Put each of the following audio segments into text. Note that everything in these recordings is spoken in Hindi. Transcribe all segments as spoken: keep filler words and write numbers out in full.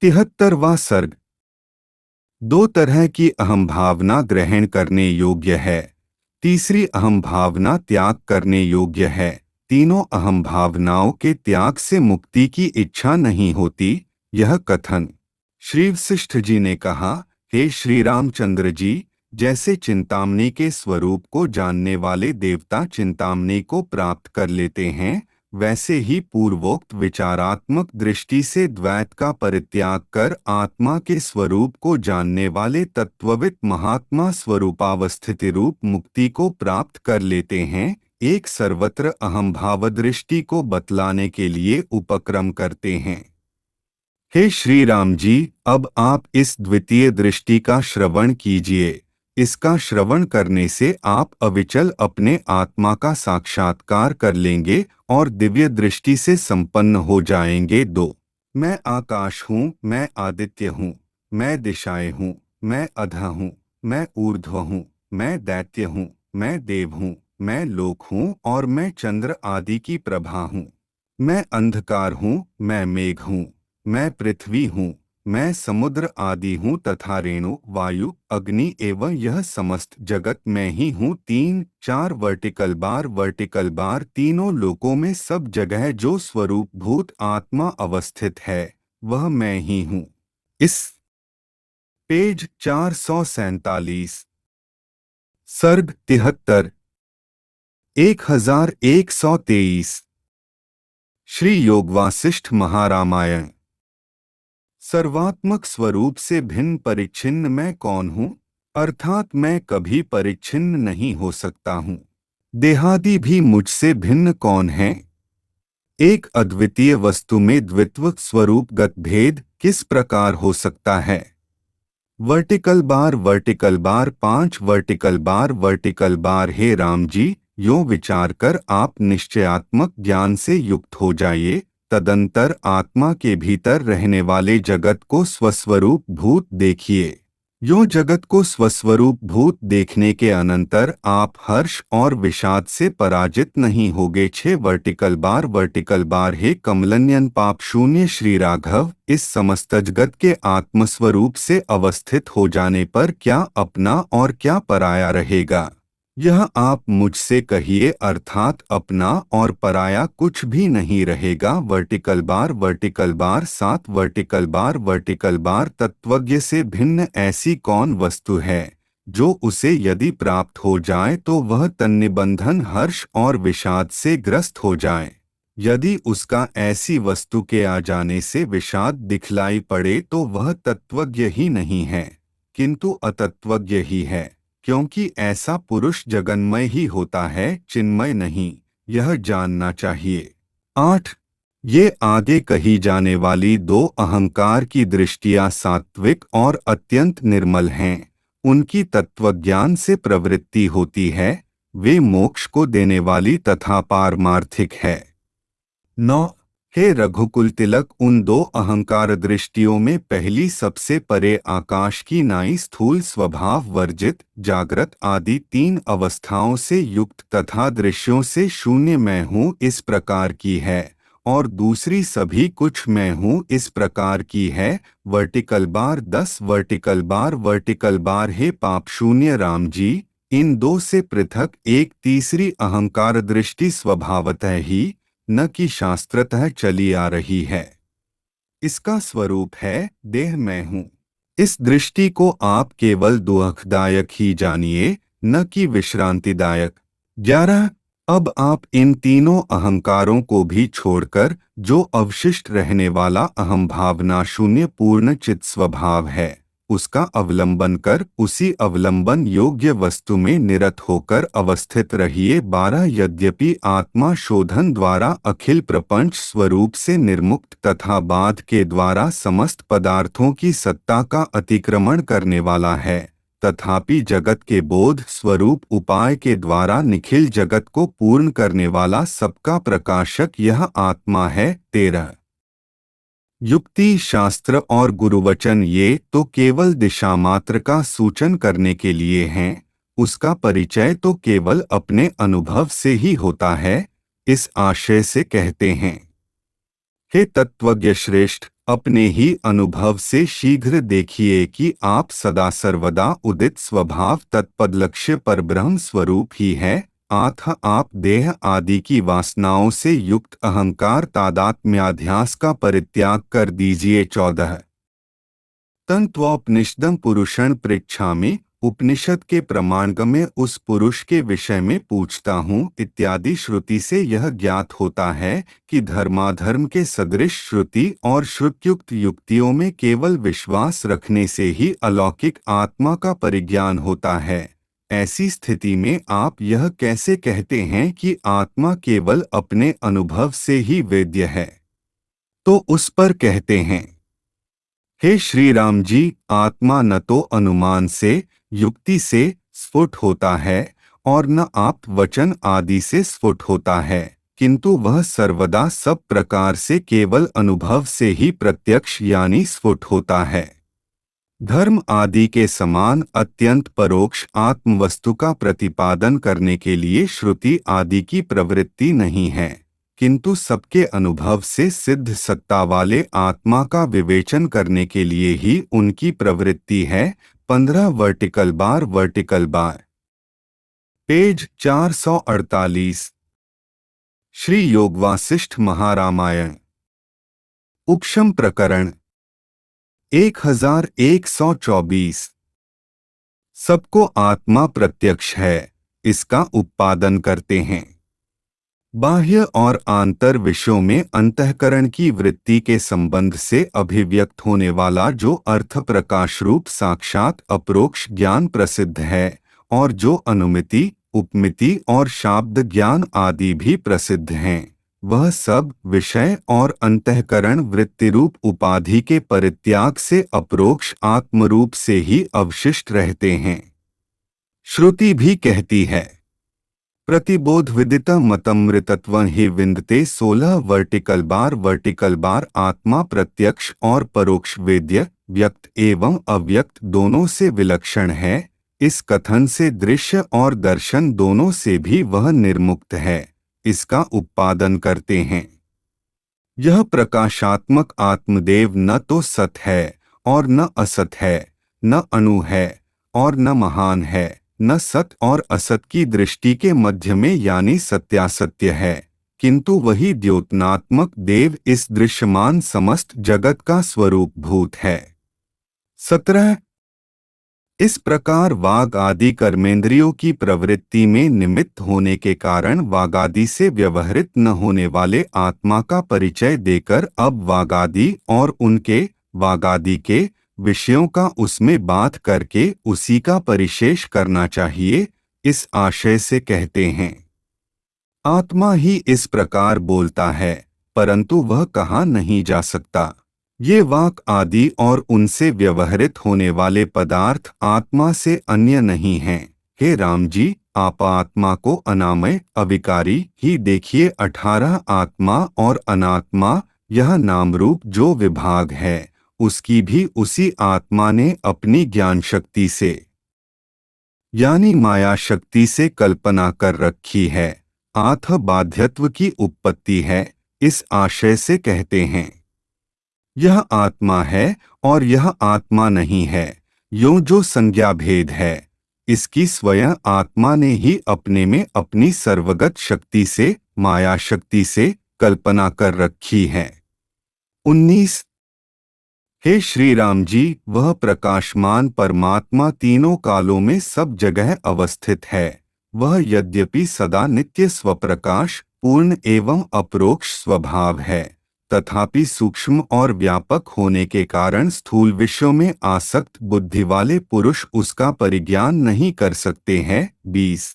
तिहत्तरवां सर्ग। दो तरह की अहम भावना ग्रहण करने योग्य है, तीसरी अहम भावना त्याग करने योग्य है। तीनों अहम भावनाओं के त्याग से मुक्ति की इच्छा नहीं होती। यह कथन श्री वशिष्ठ जी ने कहा, हे श्री रामचंद्र जी, जैसे चिंतामणि के स्वरूप को जानने वाले देवता चिंतामणि को प्राप्त कर लेते हैं, वैसे ही पूर्वोक्त विचारात्मक दृष्टि से द्वैत का परित्याग कर आत्मा के स्वरूप को जानने वाले तत्वविद महात्मा स्वरूपावस्थिति रूप मुक्ति को प्राप्त कर लेते हैं। एक सर्वत्र अहम भाव दृष्टि को बतलाने के लिए उपक्रम करते हैं। हे श्री राम जी, अब आप इस द्वितीय दृष्टि का श्रवण कीजिए। इसका श्रवण करने से आप अविचल अपने आत्मा का साक्षात्कार कर लेंगे और दिव्य दृष्टि से संपन्न हो जाएंगे। दो, मैं आकाश हूँ, मैं आदित्य हूँ, मैं दिशाएं हूँ, मैं अधः हूँ, मैं ऊर्ध्व हूँ, मैं दैत्य हूँ, मैं देव हूँ, मैं लोक हूँ और मैं चंद्र आदि की प्रभा हूँ। मैं अंधकार हूँ, मैं मेघ हूँ, मैं पृथ्वी हूँ, मैं समुद्र आदि हूँ तथा रेणु, वायु, अग्नि एवं यह समस्त जगत मैं ही हूँ। तीन चार वर्टिकल बार वर्टिकल बार तीनों लोकों में सब जगह जो स्वरूप भूत आत्मा अवस्थित है, वह मैं ही हूँ। इस पेज चार सौ सैतालीस। सर्ग तिहत्तर एक हजार एक सौ तेईस। श्री योग वासिष्ठ महारामायण। सर्वात्मक स्वरूप से भिन्न परिच्छिन्न मैं कौन हूँ? अर्थात मैं कभी परिच्छिन्न नहीं हो सकता हूँ। देहादि भी मुझसे भिन्न कौन है? एक अद्वितीय वस्तु में द्वित्व स्वरूपगत भेद किस प्रकार हो सकता है? वर्टिकल बार वर्टिकल बार पांच वर्टिकल बार वर्टिकल बार। हे राम जी, यों विचार कर आप निश्चयात्मक ज्ञान से युक्त हो जाइए। तदंतर आत्मा के भीतर रहने वाले जगत को स्वस्वरूप भूत देखिए। यों जगत को स्वस्वरूप भूत देखने के अनंतर आप हर्ष और विषाद से पराजित नहीं होगे। छह वर्टिकल बार वर्टिकल बार। हे कमलनयन पाप शून्य श्री राघव, इस समस्त जगत के आत्मस्वरूप से अवस्थित हो जाने पर क्या अपना और क्या पराया रहेगा? यह आप मुझसे कहिए, अर्थात अपना और पराया कुछ भी नहीं रहेगा। वर्टिकल बार वर्टिकल बार सात वर्टिकल बार वर्टिकल बार। तत्वज्ञ से भिन्न ऐसी कौन वस्तु है जो उसे यदि प्राप्त हो जाए तो वह तन्निबंधन हर्ष और विषाद से ग्रस्त हो जाए? यदि उसका ऐसी वस्तु के आ जाने से विषाद दिखलाई पड़े तो वह तत्वज्ञ ही नहीं है, किंतु अतत्वज्ञ ही है, क्योंकि ऐसा पुरुष जगन्मय ही होता है, चिन्मय नहीं। यह जानना चाहिए। आठ, ये आगे कही जाने वाली दो अहंकार की दृष्टियां सात्विक और अत्यंत निर्मल हैं। उनकी तत्वज्ञान से प्रवृत्ति होती है। वे मोक्ष को देने वाली तथा पारमार्थिक है। नौ, हे रघुकुल तिलक, उन दो अहंकार दृष्टियों में पहली सबसे परे आकाश की नाई स्थूल स्वभाव वर्जित जागृत आदि तीन अवस्थाओं से युक्त तथा दृश्यों से शून्य मैं हूँ इस प्रकार की है, और दूसरी सभी कुछ मैं हूँ इस प्रकार की है। वर्टिकल बार दस वर्टिकल बार वर्टिकल बार। हे पाप शून्य राम जी, इन दो से पृथक एक तीसरी अहंकार दृष्टि स्वभावतः ही न कि शास्त्रतः चली आ रही है। इसका स्वरूप है देह मैं हूँ। इस दृष्टि को आप केवल दुखदायक ही जानिए, न कि विश्रांतिदायक। ग्यारह, अब आप इन तीनों अहंकारों को भी छोड़कर जो अवशिष्ट रहने वाला अहम भावना शून्य पूर्ण चित स्वभाव है, उसका अवलंबन कर उसी अवलंबन योग्य वस्तु में निरत होकर अवस्थित रहिए। बारह, यद्यपि आत्मा शोधन द्वारा अखिल प्रपंच स्वरूप से निर्मुक्त तथा बाध के द्वारा समस्त पदार्थों की सत्ता का अतिक्रमण करने वाला है, तथापि जगत के बोध स्वरूप उपाय के द्वारा निखिल जगत को पूर्ण करने वाला सबका प्रकाशक यह आत्मा है। तेरह, युक्ति शास्त्र और गुरुवचन ये तो केवल दिशा मात्र का सूचन करने के लिए हैं, उसका परिचय तो केवल अपने अनुभव से ही होता है। इस आशय से कहते हैं, हे तत्वज्ञ श्रेष्ठ, अपने ही अनुभव से शीघ्र देखिए कि आप सदा सर्वदा उदित स्वभाव तत्पद लक्ष्य पर ब्रह्म स्वरूप ही है। आठ आप देह आदि की वासनाओं से युक्त अहंकार तादात्म्याध्यास का परित्याग कर दीजिए। चौदह तंत्वोपनिषदम पुरुषण पृच्छामि, उपनिषद के प्रमाणग में उस पुरुष के विषय में पूछता हूँ इत्यादि श्रुति से यह ज्ञात होता है कि धर्माधर्म के सदृश श्रुति और श्रुत्युक्त युक्तियों में केवल विश्वास रखने से ही अलौकिक आत्मा का परिज्ञान होता है। ऐसी स्थिति में आप यह कैसे कहते हैं कि आत्मा केवल अपने अनुभव से ही वेद्य है? तो उस पर कहते हैं, हे श्री राम जी, आत्मा न तो अनुमान से युक्ति से स्फुट होता है और न आप वचन आदि से स्फुट होता है, किंतु वह सर्वदा सब प्रकार से केवल अनुभव से ही प्रत्यक्ष यानी स्फुट होता है। धर्म आदि के समान अत्यंत परोक्ष आत्मवस्तु का प्रतिपादन करने के लिए श्रुति आदि की प्रवृत्ति नहीं है, किंतु सबके अनुभव से सिद्ध सत्ता वाले आत्मा का विवेचन करने के लिए ही उनकी प्रवृत्ति है। पंद्रह vertical bar vertical bar page चार सौ अड़तालीस। श्री योग वासिष्ठ महारामायण उपशम प्रकरण एक हजार एक सौ चौबीस। सबको आत्मा प्रत्यक्ष है, इसका उत्पादन करते हैं। बाह्य और आंतर विषयों में अंतःकरण की वृत्ति के संबंध से अभिव्यक्त होने वाला जो अर्थ प्रकाश रूप साक्षात अपरोक्ष ज्ञान प्रसिद्ध है, और जो अनुमिति उपमिति और शाब्द ज्ञान आदि भी प्रसिद्ध हैं, वह सब विषय और अंतःकरण वृत्ति रूप उपाधि के परित्याग से अपरोक्ष आत्मरूप से ही अवशिष्ट रहते हैं। श्रुति भी कहती है, प्रतिबोध विदिता मतमृतत्वं ही विन्दते। सोलह वर्टिकल बार वर्टिकल बार आत्मा प्रत्यक्ष और परोक्ष वेद्य व्यक्त एवं अव्यक्त दोनों से विलक्षण है। इस कथन से दृश्य और दर्शन दोनों से भी वह निर्मुक्त है, इसका उत्पादन करते हैं। यह प्रकाशात्मक आत्मदेव न तो सत है और न असत है, न अणु है और न महान है, न सत और असत की दृष्टि के मध्य में यानी सत्यासत्य है, किंतु वही द्योतनात्मक देव इस दृश्यमान समस्त जगत का स्वरूप भूत है। सत्रह इस प्रकार वाग आदि कर्मेंद्रियों की प्रवृत्ति में निमित्त होने के कारण वागादि से व्यवहृत न होने वाले आत्मा का परिचय देकर अब वागादि और उनके वागादि के विषयों का उसमें बात करके उसी का परिशेष करना चाहिए, इस आशय से कहते हैं। आत्मा ही इस प्रकार बोलता है, परंतु वह कहा नहीं जा सकता। ये वाक आदि और उनसे व्यवहृत होने वाले पदार्थ आत्मा से अन्य नहीं हैं। हे राम जी, आप आत्मा को अनामय अविकारी ही देखिए। अठारह आत्मा और अनात्मा यह नाम रूप जो विभाग है, उसकी भी उसी आत्मा ने अपनी ज्ञान शक्ति से यानी माया शक्ति से कल्पना कर रखी है। आथ बाध्यत्व की उत्पत्ति है, इस आशय से कहते हैं। यह आत्मा है और यह आत्मा नहीं है, यों जो संज्ञा भेद है, इसकी स्वयं आत्मा ने ही अपने में अपनी सर्वगत शक्ति से माया शक्ति से कल्पना कर रखी है। उन्नीस हे श्री राम जी, वह प्रकाशमान परमात्मा तीनों कालों में सब जगह अवस्थित है। वह यद्यपि सदा नित्य स्वप्रकाश पूर्ण एवं अपरोक्ष स्वभाव है, तथापि सूक्ष्म और व्यापक होने के कारण स्थूल विषयों में आसक्त बुद्धि वाले पुरुष उसका परिज्ञान नहीं कर सकते हैं। बीस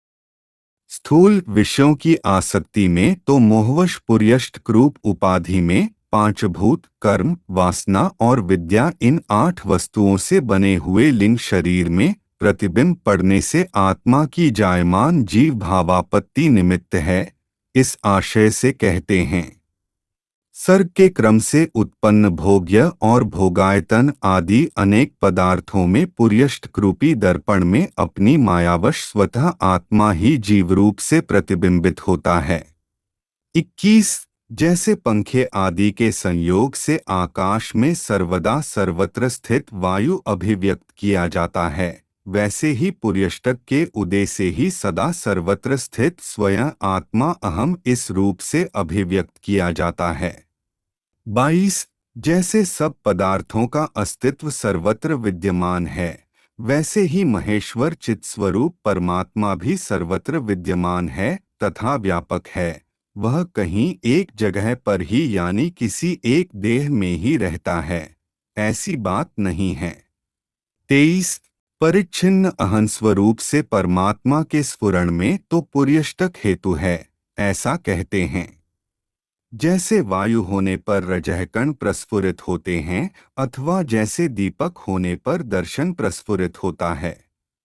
स्थूल विषयों की आसक्ति में तो मोहवश पुर्यष्ट क्रूप उपाधि में पांच भूत कर्म वासना और विद्या इन आठ वस्तुओं से बने हुए लिंग शरीर में प्रतिबिंब पड़ने से आत्मा की जायमान जीव भावापत्ति निमित्त है, इस आशय से कहते हैं। सर्ग के क्रम से उत्पन्न भोग्य और भोगायतन आदि अनेक पदार्थों में पुर्यष्ट क्रूपी दर्पण में अपनी मायावश स्वतः आत्मा ही जीव रूप से प्रतिबिंबित होता है। इक्कीस जैसे पंखे आदि के संयोग से आकाश में सर्वदा सर्वत्र स्थित वायु अभिव्यक्त किया जाता है, वैसे ही पुर्यष्टक के उदय से ही सदा सर्वत्र स्थित स्वयं आत्मा अहम इस रूप से अभिव्यक्त किया जाता है। बाईस जैसे सब पदार्थों का अस्तित्व सर्वत्र विद्यमान है, वैसे ही महेश्वर चित्स्वरूप परमात्मा भी सर्वत्र विद्यमान है तथा व्यापक है। वह कहीं एक जगह पर ही यानी किसी एक देह में ही रहता है, ऐसी बात नहीं है। तेईस परिच्छिन्न अहं स्वरूप से परमात्मा के स्फुरण में तो पुर्यष्टक हेतु है, ऐसा कहते हैं। जैसे वायु होने पर रजःकण प्रस्फुरित होते हैं अथवा जैसे दीपक होने पर दर्शन प्रस्फुरित होता है।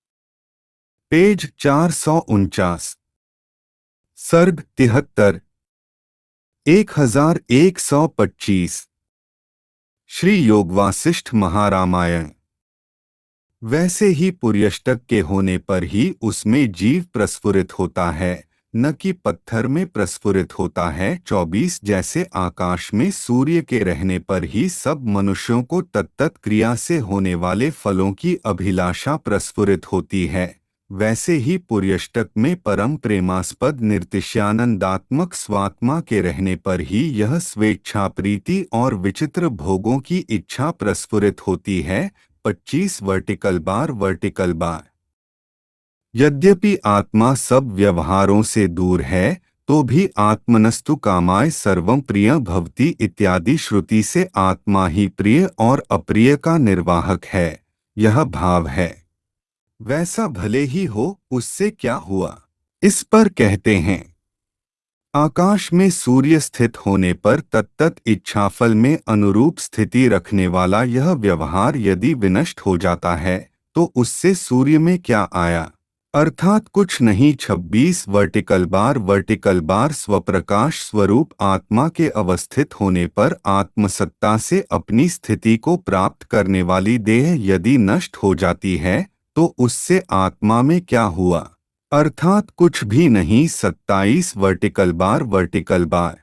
पेज चार सौ उनचास। सर्ग तिहत्तर एक हजार एक सौ पच्चीस। श्री योगवासिष्ठ महारामायण। वैसे ही पुर्यष्टक के होने पर ही उसमें जीव प्रस्फुरित होता है, न कि पत्थर में प्रस्फुरित होता है। चौबीस जैसे आकाश में सूर्य के रहने पर ही सब मनुष्यों को तत्त क्रिया से होने वाले फलों की अभिलाषा प्रस्फुरित होती है, वैसे ही पुर्यष्टक में परम प्रेमास्पद निर्तिश्यानंदात्मक स्वात्मा के रहने पर ही यह स्वेच्छा प्रीति और विचित्र भोगों की इच्छा प्रस्फुरित होती है। पच्चीस वर्टिकल बार वर्टिकल बार। यद्यपि आत्मा सब व्यवहारों से दूर है, तो भी आत्मनस्तु कामाय सर्वं प्रिय भवति इत्यादि श्रुति से आत्मा ही प्रिय और अप्रिय का निर्वाहक है, यह भाव है। वैसा भले ही हो, उससे क्या हुआ। इस पर कहते हैं, आकाश में सूर्य स्थित होने पर तत्त इच्छाफल में अनुरूप स्थिति रखने वाला यह व्यवहार यदि विनष्ट हो जाता है, तो उससे सूर्य में क्या आया, अर्थात कुछ नहीं। छब्बीस वर्टिकल बार वर्टिकल बार स्वप्रकाश स्वरूप आत्मा के अवस्थित होने पर आत्मसत्ता से अपनी स्थिति को प्राप्त करने वाली देह यदि नष्ट हो जाती है, तो उससे आत्मा में क्या हुआ, अर्थात कुछ भी नहीं। सत्ताईस वर्टिकल बार वर्टिकल बार।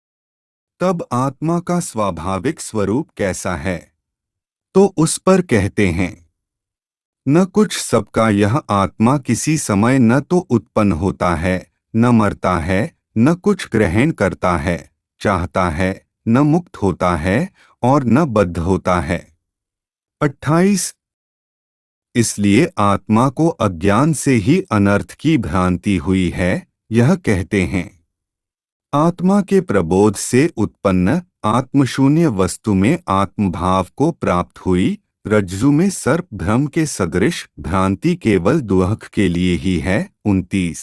तब आत्मा का स्वाभाविक स्वरूप कैसा है, तो उस पर कहते हैं, न कुछ सबका यह आत्मा किसी समय न तो उत्पन्न होता है, न मरता है, न कुछ ग्रहण करता है, चाहता है, न मुक्त होता है और न बद्ध होता है। अट्ठाईस इसलिए आत्मा को अज्ञान से ही अनर्थ की भ्रांति हुई है, यह कहते हैं। आत्मा के प्रबोध से उत्पन्न आत्मशून्य वस्तु में आत्मभाव को प्राप्त हुई। रज्जु में सर्प भ्रम के सदृश भ्रांति केवल दुहक के लिए ही है। उनतीस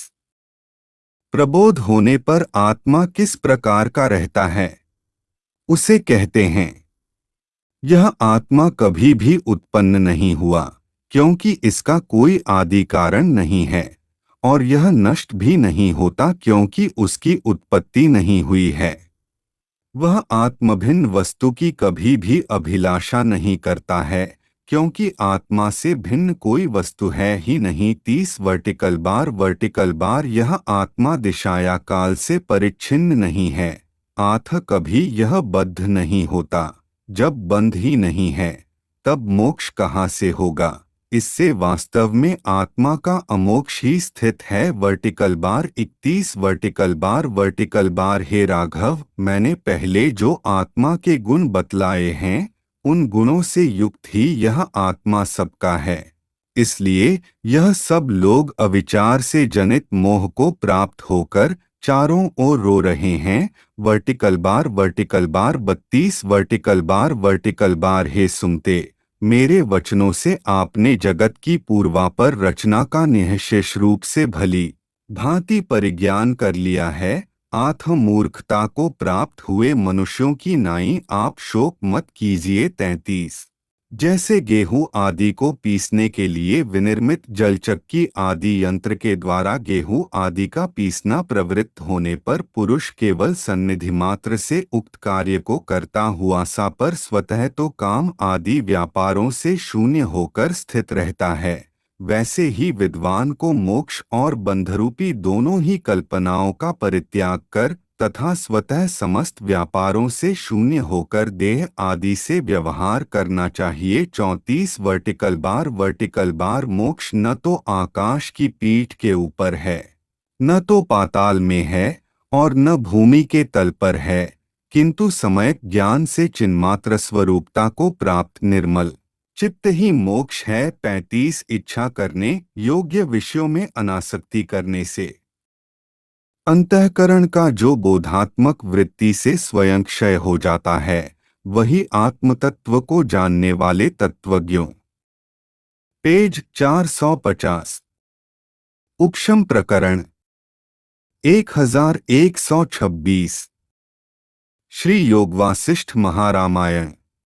प्रबोध होने पर आत्मा किस प्रकार का रहता है, उसे कहते हैं, यह आत्मा कभी भी उत्पन्न नहीं हुआ, क्योंकि इसका कोई आदि कारण नहीं है, और यह नष्ट भी नहीं होता, क्योंकि उसकी उत्पत्ति नहीं हुई है। वह आत्मभिन्न वस्तु की कभी भी अभिलाषा नहीं करता है, क्योंकि आत्मा से भिन्न कोई वस्तु है ही नहीं। तीस वर्टिकल बार वर्टिकल बार। यह आत्मा दिशाया काल से परिच्छिन्न नहीं है, आथ कभी यह बद्ध नहीं होता। जब बंध ही नहीं है, तब मोक्ष कहाँ से होगा। इससे वास्तव में आत्मा का अमोक्ष ही स्थित है। वर्टिकल बार इकतीस वर्टिकल बार वर्टिकल बार। हे राघव, मैंने पहले जो आत्मा के गुण बतलाए हैं, उन गुणों से युक्त ही यह आत्मा सबका है। इसलिए यह सब लोग अविचार से जनित मोह को प्राप्त होकर चारों ओर रो रहे हैं। वर्टिकल बार वर्टिकल बार बत्तीस वर्टिकल बार वर्टिकल बार। हे सुनते, मेरे वचनों से आपने जगत की पूर्वापर रचना का निःशेष रूप से भली भांति परिज्ञान कर लिया है। आत्म मूर्खता को प्राप्त हुए मनुष्यों की नाई आप शोक मत कीजिए। तैंतीस जैसे गेहूं आदि को पीसने के लिए विनिर्मित जलचक्की आदि यंत्र के द्वारा गेहूं आदि का पीसना प्रवृत्त होने पर पुरुष केवल सन्निधि मात्र से उक्त कार्य को करता हुआ सा पर स्वतः तो काम आदि व्यापारों से शून्य होकर स्थित रहता है, वैसे ही विद्वान को मोक्ष और बंधरूपी दोनों ही कल्पनाओं का परित्याग कर तथा स्वतः समस्त व्यापारों से शून्य होकर देह आदि से व्यवहार करना चाहिए। चौंतीस वर्टिकल बार वर्टिकल बार मोक्ष न तो आकाश की पीठ के ऊपर है, न तो पाताल में है और न भूमि के तल पर है, किंतु सम्यक ज्ञान से चिन्मात्र स्वरूपता को प्राप्त निर्मल चित्त ही मोक्ष है। पैंतीस इच्छा करने योग्य विषयों में अनासक्ति करने से अंतःकरण का जो बोधात्मक वृत्ति से स्वयं क्षय हो जाता है, वही आत्मतत्व को जानने वाले तत्वज्ञों। पेज चार सौ पचास। उपशम प्रकरण एक हजार एक सौ छब्बीस। श्री योगवासिष्ठ महारामायण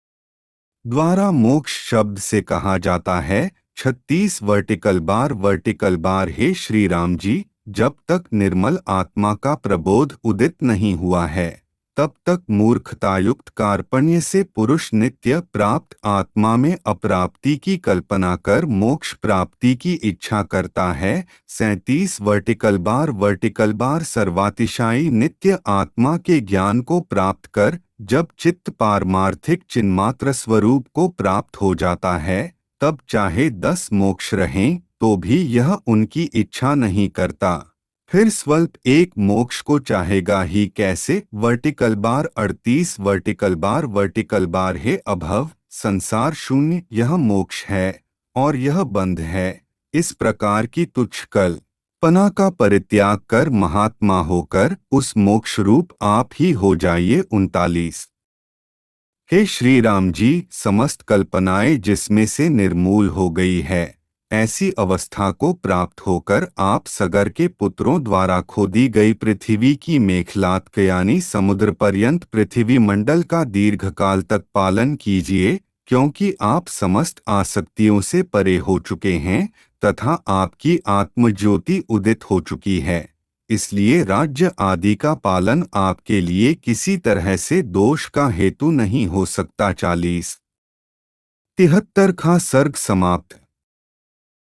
द्वारा मोक्ष शब्द से कहा जाता है। छत्तीस वर्टिकल बार वर्टिकल बार हे श्री राम जी, जब तक निर्मल आत्मा का प्रबोध उदित नहीं हुआ है, तब तक मूर्खतायुक्त कार्पण्य से पुरुष नित्य प्राप्त आत्मा में अप्राप्ति की कल्पना कर मोक्ष प्राप्ति की इच्छा करता है। सैंतीस वर्टिकल बार वर्टिकल बार सर्वातिशायी नित्य आत्मा के ज्ञान को प्राप्त कर जब चित्त पारमार्थिक चिन्मात्र स्वरूप को प्राप्त हो जाता है, तब चाहे दस मोक्ष रहें तो भी यह उनकी इच्छा नहीं करता। फिर स्वल्प एक मोक्ष को चाहेगा ही कैसे। वर्टिकल बार अड़तीस वर्टिकल बार वर्टिकल बार हे अभव संसार शून्य यह मोक्ष है और यह बंध है। इस प्रकार की तुच्छ कल्पना का परित्याग कर महात्मा होकर उस मोक्ष रूप आप ही हो जाइए। उनतालीस। हे श्री राम जी, समस्त कल्पनाएं जिसमें से निर्मूल हो गई है, ऐसी अवस्था को प्राप्त होकर आप सगर के पुत्रों द्वारा खोदी गई पृथ्वी की मेखलात यानी समुद्र पर्यंत पृथ्वी मंडल का दीर्घकाल तक पालन कीजिए, क्योंकि आप समस्त आसक्तियों से परे हो चुके हैं तथा आपकी आत्मज्योति उदित हो चुकी है। इसलिए राज्य आदि का पालन आपके लिए किसी तरह से दोष का हेतु नहीं हो सकता। चालीस। तिहत्तर का सर्ग समाप्त।